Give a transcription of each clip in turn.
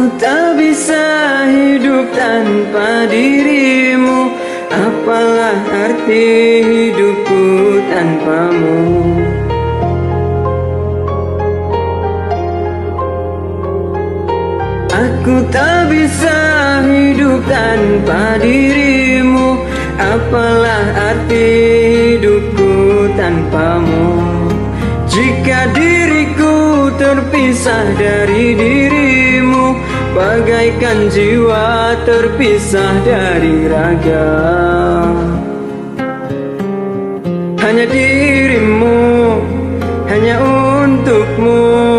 Aku tak bisa hidup tanpa dirimu. Apalah arti hidupku tanpamu? Aku tak bisa hidup tanpa dirimu. Apalah arti hidupku tanpamu? Jika diriku terpisah dari dirimu, bagaikan jiwa terpisah dari raga. Hanya dirimu, hanya untukmu,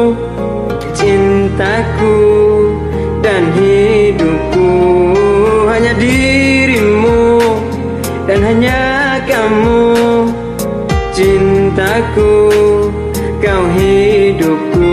cintaku dan hidupku. Hanya dirimu dan hanya kamu, cintaku, kau hidupku.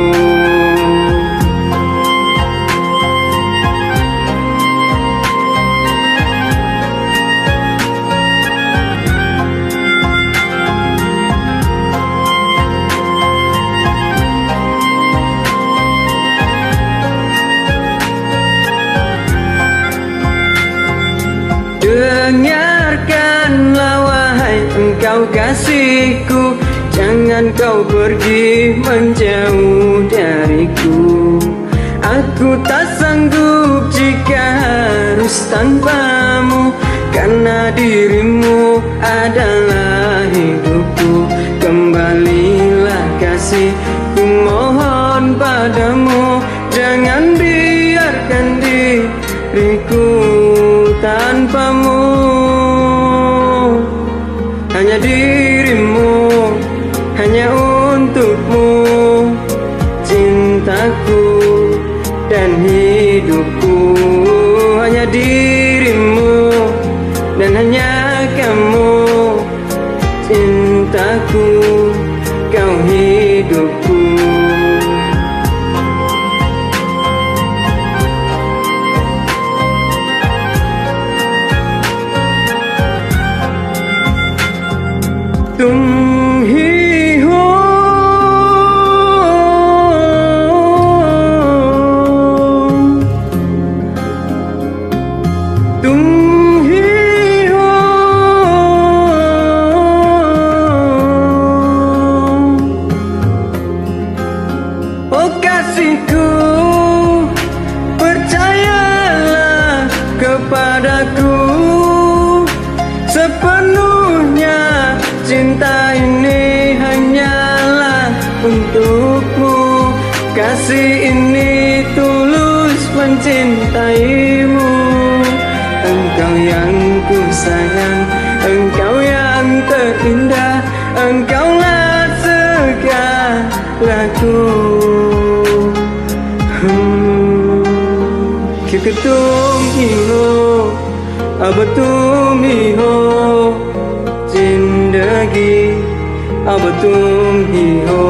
Dengarkanlah wahai engkau kasihku, jangan kau pergi menjauh dariku. Aku tak sanggup jika harus tanpamu, karena dirimu adalah hidupku. Kembalilah kasihku, mohon padamu, jangan biarkan diriku tanpamu. Hanya dirimu, hanya untukmu, cintaku dan hidupku. Hanya dirimu dan hanya kamu, cintaku, kau hidupku. तुम ही हो, तुम ही हो, oh kasihku, percayalah kepadaku sepenuhnya. Cinta ini hanyalah untukmu, kasih ini tulus mencintaimu. Engkau yang ku sayang, engkau yang terindah, engkaulah segalaku. Kyunki तुम ही हो, अब तुम ही हो जिंदगी, अब तुम ही हो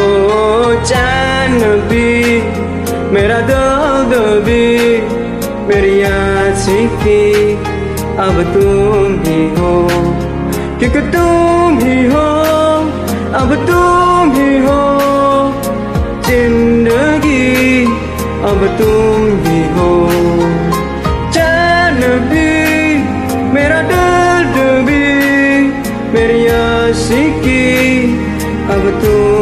चैन भी, मेरा दर्द भी, मेरी आशिकी, अब तुम ही हो। क्योंकि तुम ही हो, अब तुम ही हो जिंदगी, अब तुम ही हो चैन भी, मेरा दर्द भी, मेरी आशिकी, अब तुम